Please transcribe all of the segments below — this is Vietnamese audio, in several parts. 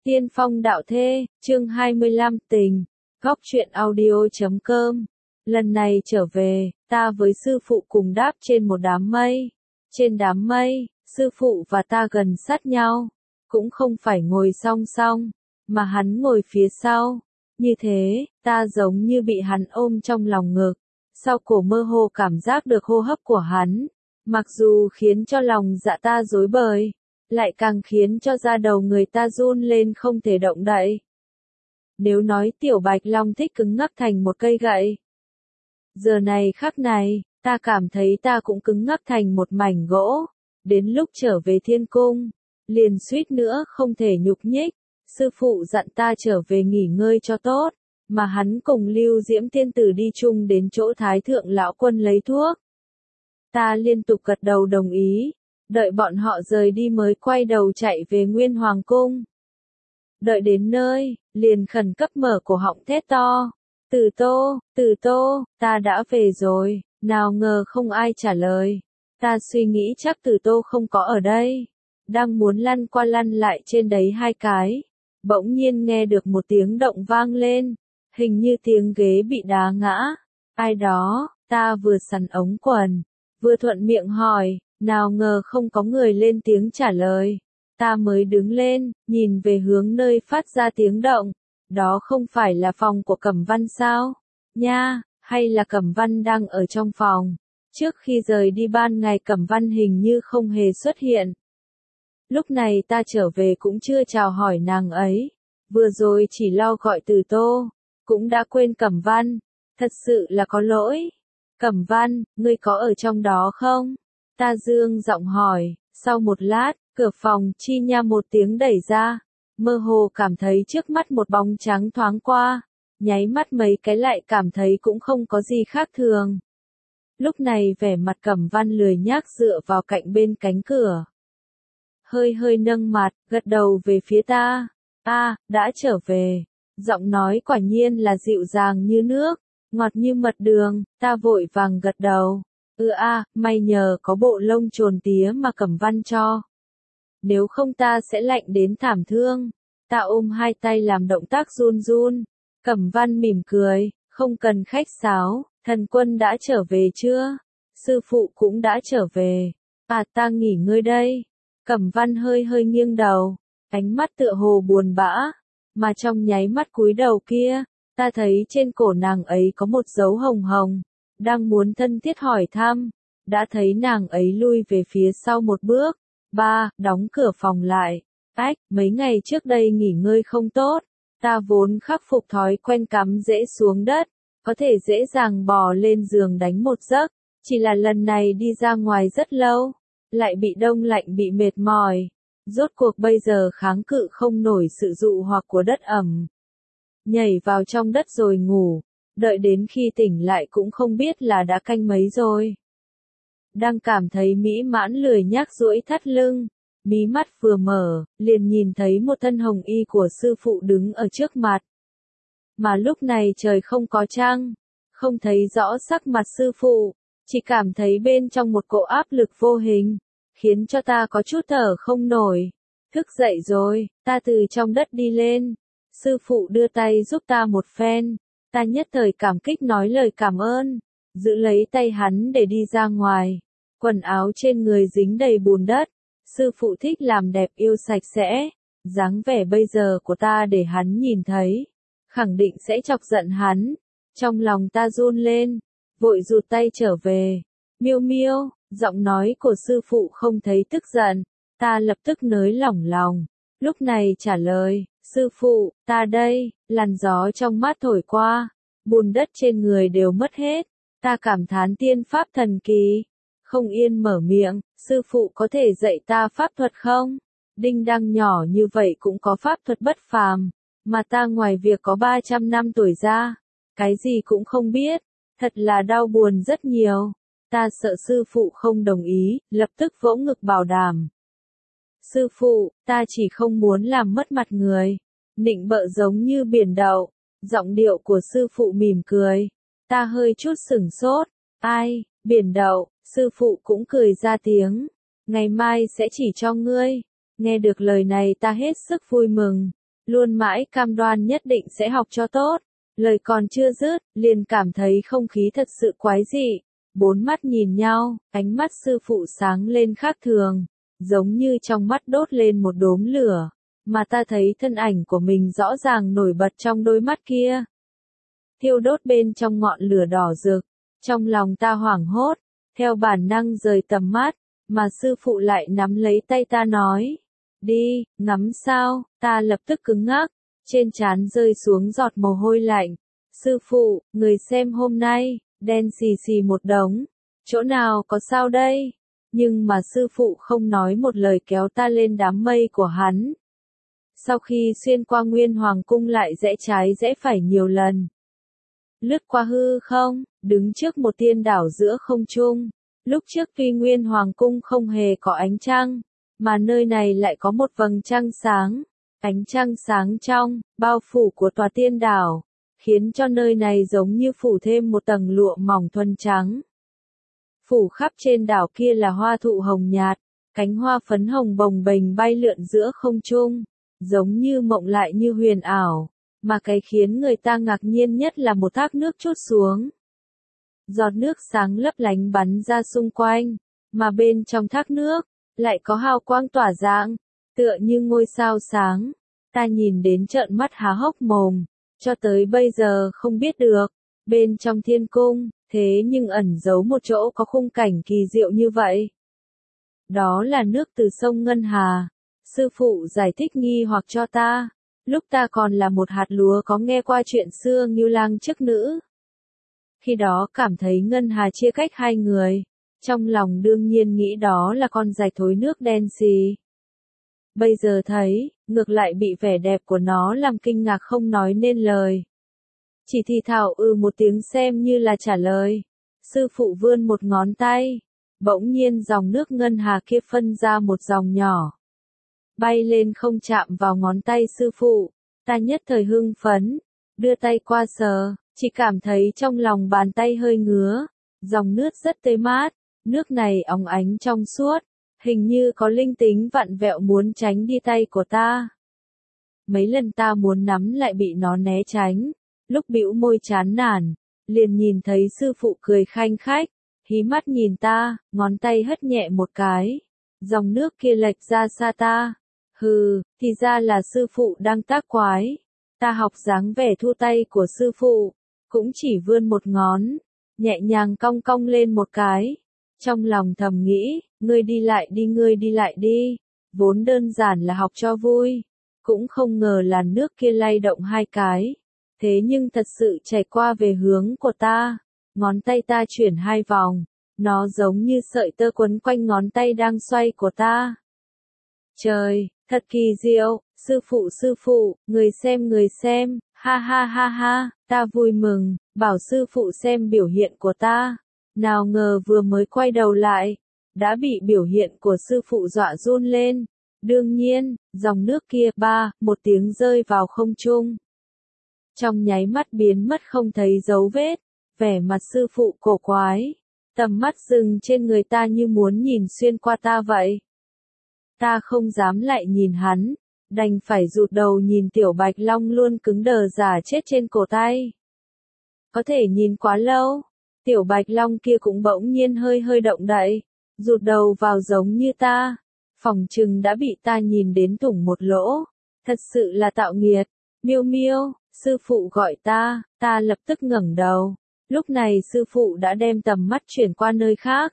Tiên phong đạo thê, chương 25 tình, góc truyện audio.com. Lần này trở về, ta với sư phụ cùng đáp trên một đám mây. Trên đám mây, sư phụ và ta gần sát nhau, cũng không phải ngồi song song, mà hắn ngồi phía sau. Như thế, ta giống như bị hắn ôm trong lòng ngực, sau cổ mơ hồ cảm giác được hô hấp của hắn, mặc dù khiến cho lòng dạ ta rối bời, lại càng khiến cho da đầu người ta run lên không thể động đậy. Nếu nói Tiểu Bạch Long thích cứng ngắc thành một cây gậy, giờ này khắc này, ta cảm thấy ta cũng cứng ngắc thành một mảnh gỗ. Đến lúc trở về thiên cung, liền suýt nữa không thể nhúc nhích. Sư phụ dặn ta trở về nghỉ ngơi cho tốt, mà hắn cùng Lưu Diễm Tiên Tử đi chung đến chỗ Thái Thượng Lão Quân lấy thuốc. Ta liên tục gật đầu đồng ý, đợi bọn họ rời đi mới quay đầu chạy về Nguyên Hoàng Cung. Đợi đến nơi, liền khẩn cấp mở cổ họng thét to. Tử Tô, ta đã về rồi, nào ngờ không ai trả lời. Ta suy nghĩ chắc Tử Tô không có ở đây, đang muốn lăn qua lăn lại trên đấy hai cái. Bỗng nhiên nghe được một tiếng động vang lên, hình như tiếng ghế bị đá ngã. Ai đó, ta vừa sắn ống quần, vừa thuận miệng hỏi, nào ngờ không có người lên tiếng trả lời. Ta mới đứng lên, nhìn về hướng nơi phát ra tiếng động. Đó không phải là phòng của Cẩm Văn sao? Nha, hay là Cẩm Văn đang ở trong phòng? Trước khi rời đi ban ngày Cẩm Văn hình như không hề xuất hiện. Lúc này ta trở về cũng chưa chào hỏi nàng ấy. Vừa rồi chỉ lo gọi Tử Tô, cũng đã quên Cẩm Văn. Thật sự là có lỗi. Cẩm Văn, ngươi có ở trong đó không? Ta dương giọng hỏi. Sau một lát, cửa phòng chi nha một tiếng đẩy ra. Mơ hồ cảm thấy trước mắt một bóng trắng thoáng qua. Nháy mắt mấy cái lại cảm thấy cũng không có gì khác thường. Lúc này vẻ mặt Cẩm Văn lười nhác dựa vào cạnh bên cánh cửa. Hơi nâng mặt, gật đầu về phía ta. Đã trở về. Giọng nói quả nhiên là dịu dàng như nước, ngọt như mật đường. Ta vội vàng gật đầu. May nhờ có bộ lông trồn tía mà Cẩm Văn cho. Nếu không ta sẽ lạnh đến thảm thương. Ta ôm hai tay làm động tác run run. Cẩm Văn mỉm cười, không cần khách sáo. Thần quân đã trở về chưa? Sư phụ cũng đã trở về. Ta nghỉ ngơi đây. Cẩm Văn hơi nghiêng đầu, ánh mắt tựa hồ buồn bã, mà trong nháy mắt cúi đầu kia, ta thấy trên cổ nàng ấy có một dấu hồng hồng, đang muốn thân thiết hỏi thăm, đã thấy nàng ấy lui về phía sau một bước. Đóng cửa phòng lại. Mấy ngày trước đây nghỉ ngơi không tốt, ta vốn khắc phục thói quen cắm rễ xuống đất, có thể dễ dàng bò lên giường đánh một giấc, chỉ là lần này đi ra ngoài rất lâu, lại bị đông lạnh bị mệt mỏi, rốt cuộc bây giờ kháng cự không nổi sự dụ hoặc của đất ẩm. Nhảy vào trong đất rồi ngủ, đợi đến khi tỉnh lại cũng không biết là đã canh mấy rồi. Đang cảm thấy mỹ mãn lười nhác duỗi thắt lưng, mí mắt vừa mở, liền nhìn thấy một thân hồng y của sư phụ đứng ở trước mặt. Mà lúc này trời không có trăng, không thấy rõ sắc mặt sư phụ, chỉ cảm thấy bên trong một cỗ áp lực vô hình, khiến cho ta có chút thở không nổi. Thức dậy rồi, ta từ trong đất đi lên. Sư phụ đưa tay giúp ta một phen, ta nhất thời cảm kích nói lời cảm ơn, giữ lấy tay hắn để đi ra ngoài. Quần áo trên người dính đầy bùn đất, sư phụ thích làm đẹp yêu sạch sẽ, dáng vẻ bây giờ của ta để hắn nhìn thấy, khẳng định sẽ chọc giận hắn. Trong lòng ta run lên, vội rụt tay trở về. Miêu miêu, giọng nói của sư phụ không thấy tức giận, ta lập tức nới lỏng lòng. Lúc này trả lời, sư phụ, ta đây. Làn gió trong mát thổi qua, bùn đất trên người đều mất hết. Ta cảm thán tiên pháp thần kỳ, không yên mở miệng. Sư phụ có thể dạy ta pháp thuật không? Đinh đăng nhỏ như vậy cũng có pháp thuật bất phàm, mà ta ngoài việc có 300 năm tuổi ra, cái gì cũng không biết, thật là đau buồn rất nhiều. Ta sợ sư phụ không đồng ý, lập tức vỗ ngực bảo đảm. Sư phụ, ta chỉ không muốn làm mất mặt người. Nịnh bợ giống như biển đậu. Giọng điệu của sư phụ mỉm cười. Ta hơi chút sửng sốt. Biển đậu? Sư phụ cũng cười ra tiếng. Ngày mai sẽ chỉ cho ngươi. Nghe được lời này ta hết sức vui mừng. luôn mãi cam đoan nhất định sẽ học cho tốt. Lời còn chưa dứt, liền cảm thấy không khí thật sự quái dị. Bốn mắt nhìn nhau, ánh mắt sư phụ sáng lên khác thường, giống như trong mắt đốt lên một đốm lửa, mà ta thấy thân ảnh của mình rõ ràng nổi bật trong đôi mắt kia. Thiêu đốt bên trong ngọn lửa đỏ rực, trong lòng ta hoảng hốt, theo bản năng rời tầm mắt, mà sư phụ lại nắm lấy tay ta nói, đi, ngắm sao, ta lập tức cứng ngắc, trên trán rơi xuống giọt mồ hôi lạnh. Sư phụ, người xem hôm nay, đen xì xì một đống, chỗ nào có sao đây? Nhưng mà sư phụ không nói một lời kéo ta lên đám mây của hắn. Sau khi xuyên qua Nguyên Hoàng cung lại rẽ trái rẽ phải nhiều lần. Lướt qua hư không, đứng trước một tiên đảo giữa không trung. Lúc trước tuy Nguyên Hoàng cung không hề có ánh trăng, mà nơi này lại có một vầng trăng sáng. Ánh trăng sáng trong, bao phủ của tòa tiên đảo, khiến cho nơi này giống như phủ thêm một tầng lụa mỏng thuần trắng. Phủ khắp trên đảo kia là hoa thụ hồng nhạt, cánh hoa phấn hồng bồng bềnh bay lượn giữa không trung, giống như mộng lại như huyền ảo, mà cái khiến người ta ngạc nhiên nhất là một thác nước trút xuống. Giọt nước sáng lấp lánh bắn ra xung quanh, mà bên trong thác nước, lại có hào quang tỏa rạng, tựa như ngôi sao sáng. Ta nhìn đến trợn mắt há hốc mồm, cho tới bây giờ không biết được, bên trong thiên cung, thế nhưng ẩn giấu một chỗ có khung cảnh kỳ diệu như vậy. Đó là nước từ sông Ngân Hà. Sư phụ giải thích nghi hoặc cho ta, lúc ta còn là một hạt lúa có nghe qua chuyện xưa Ngưu Lang chức nữ. Khi đó cảm thấy Ngân Hà chia cách hai người, trong lòng đương nhiên nghĩ đó là con rạch thối nước đen xì. Bây giờ thấy, ngược lại bị vẻ đẹp của nó làm kinh ngạc không nói nên lời. Chỉ thì thào một tiếng xem như là trả lời. Sư phụ vươn một ngón tay, bỗng nhiên dòng nước Ngân Hà kia phân ra một dòng nhỏ, bay lên không chạm vào ngón tay sư phụ. Ta nhất thời hưng phấn, đưa tay qua sờ, chỉ cảm thấy trong lòng bàn tay hơi ngứa. Dòng nước rất tươi mát, nước này óng ánh trong suốt, hình như có linh tính vặn vẹo muốn tránh đi tay của ta. Mấy lần ta muốn nắm lại bị nó né tránh, lúc bĩu môi chán nản, liền nhìn thấy sư phụ cười khanh khách, hí mắt nhìn ta, ngón tay hất nhẹ một cái, dòng nước kia lệch ra xa ta. Hừ, thì ra là sư phụ đang tác quái. Ta học dáng vẻ thu tay của sư phụ, cũng chỉ vươn một ngón, nhẹ nhàng cong cong lên một cái. Trong lòng thầm nghĩ, ngươi đi lại đi, vốn đơn giản là học cho vui, cũng không ngờ làn nước kia lay động hai cái. Thế nhưng thật sự chảy qua về hướng của ta, ngón tay ta chuyển hai vòng, nó giống như sợi tơ quấn quanh ngón tay đang xoay của ta. Trời, thật kỳ diệu, sư phụ, người xem, ha ha ha ha, ta vui mừng, bảo sư phụ xem biểu hiện của ta. Nào ngờ vừa mới quay đầu lại, đã bị biểu hiện của sư phụ dọa run lên. Đương nhiên, dòng nước kia một tiếng rơi vào không trung. Trong nháy mắt biến mất không thấy dấu vết, vẻ mặt sư phụ cổ quái, tầm mắt dừng trên người ta như muốn nhìn xuyên qua ta vậy. Ta không dám lại nhìn hắn, đành phải rụt đầu nhìn Tiểu Bạch Long luôn cứng đờ giả chết trên cổ tay. Có thể nhìn quá lâu, Tiểu Bạch Long kia cũng bỗng nhiên hơi động đậy, rụt đầu vào giống như ta, phỏng chừng đã bị ta nhìn đến thủng một lỗ, thật sự là tạo nghiệt. Miêu miêu, sư phụ gọi ta, ta lập tức ngẩng đầu, lúc này sư phụ đã đem tầm mắt chuyển qua nơi khác.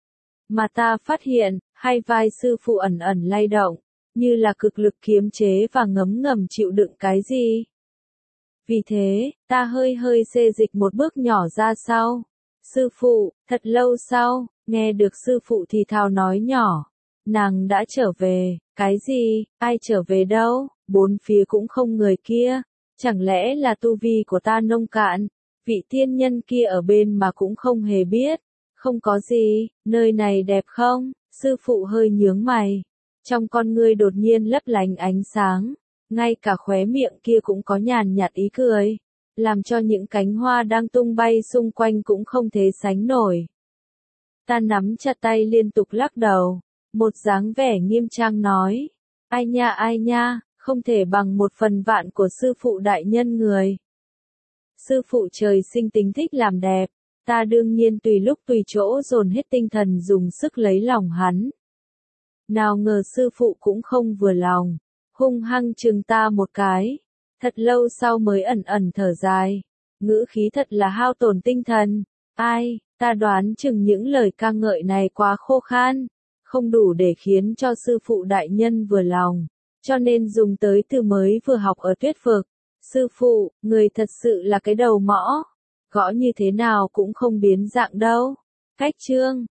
Mà ta phát hiện, hai vai sư phụ ẩn ẩn lay động, như là cực lực kiềm chế và ngấm ngầm chịu đựng cái gì. Vì thế, ta hơi xê dịch một bước nhỏ ra sau. Sư phụ, thật lâu sau, nghe được sư phụ thì thào nói nhỏ. Nàng đã trở về, cái gì, ai trở về đâu, bốn phía cũng không người kia. Chẳng lẽ là tu vi của ta nông cạn, vị tiên nhân kia ở bên mà cũng không hề biết. Không có gì, nơi này đẹp không? Sư phụ hơi nhướng mày. Trong con ngươi đột nhiên lấp lánh ánh sáng, ngay cả khóe miệng kia cũng có nhàn nhạt ý cười, làm cho những cánh hoa đang tung bay xung quanh cũng không thể sánh nổi. Ta nắm chặt tay liên tục lắc đầu, một dáng vẻ nghiêm trang nói, ai nha, không thể bằng 1/1000 của sư phụ đại nhân người. Sư phụ trời sinh tính thích làm đẹp, ta đương nhiên tùy lúc tùy chỗ dồn hết tinh thần dùng sức lấy lòng hắn. Nào ngờ sư phụ cũng không vừa lòng, hung hăng chừng ta một cái, thật lâu sau mới ẩn ẩn thở dài, ngữ khí thật là hao tổn tinh thần. Ai, ta đoán chừng những lời ca ngợi này quá khô khan, không đủ để khiến cho sư phụ đại nhân vừa lòng, cho nên dùng tới từ mới vừa học ở Tuyết Vực. Sư phụ, người thật sự là cái đầu mõ, gõ như thế nào cũng không biến dạng đâu. Cách chương